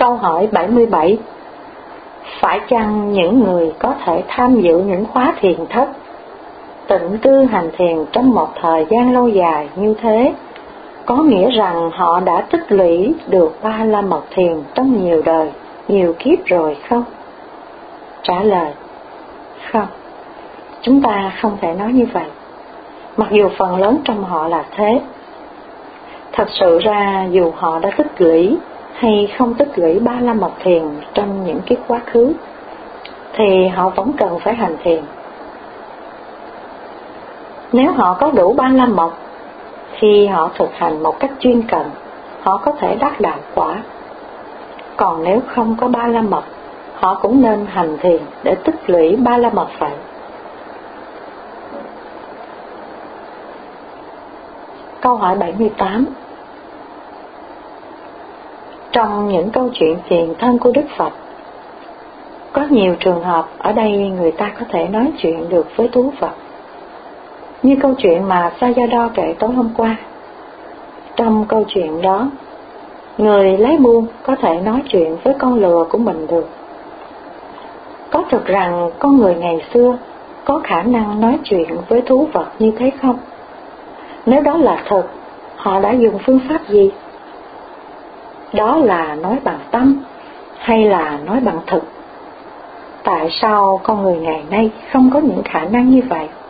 Câu hỏi 77. Phải chăng những người có thể tham dự những khóa thiền thất, tịnh cư hành thiền trong một thời gian lâu dài như thế, có nghĩa rằng họ đã tích lũy được ba la mật thiền trong nhiều đời, nhiều kiếp rồi không? Trả lời: không. Chúng ta không thể nói như vậy, mặc dù phần lớn trong họ là thế. Thật sự ra dù họ đã tích lũy hay không tích lũy ba la mật thiền trong những kiếp quá khứ, thì họ vẫn cần phải hành thiền. Nếu họ có đủ ba la mật, khi họ thực hành một cách chuyên cần, họ có thể đắc đạo quả. Còn nếu không có ba la mật, họ cũng nên hành thiền để tích lũy ba la mật vậy. Câu hỏi 78. Trong những câu chuyện tiền thân của Đức Phật, có nhiều trường hợp ở đây người ta có thể nói chuyện được với thú vật, như câu chuyện mà Sayadaw kể tối hôm qua. Trong câu chuyện đó, người lái buôn có thể nói chuyện với con lừa của mình được. Có thực rằng con người ngày xưa có khả năng nói chuyện với thú vật như thế không? Nếu đó là thật, họ đã dùng phương pháp gì? Đó là nói bằng tâm hay là nói bằng thực? Tại sao con người ngày nay không có những khả năng như vậy?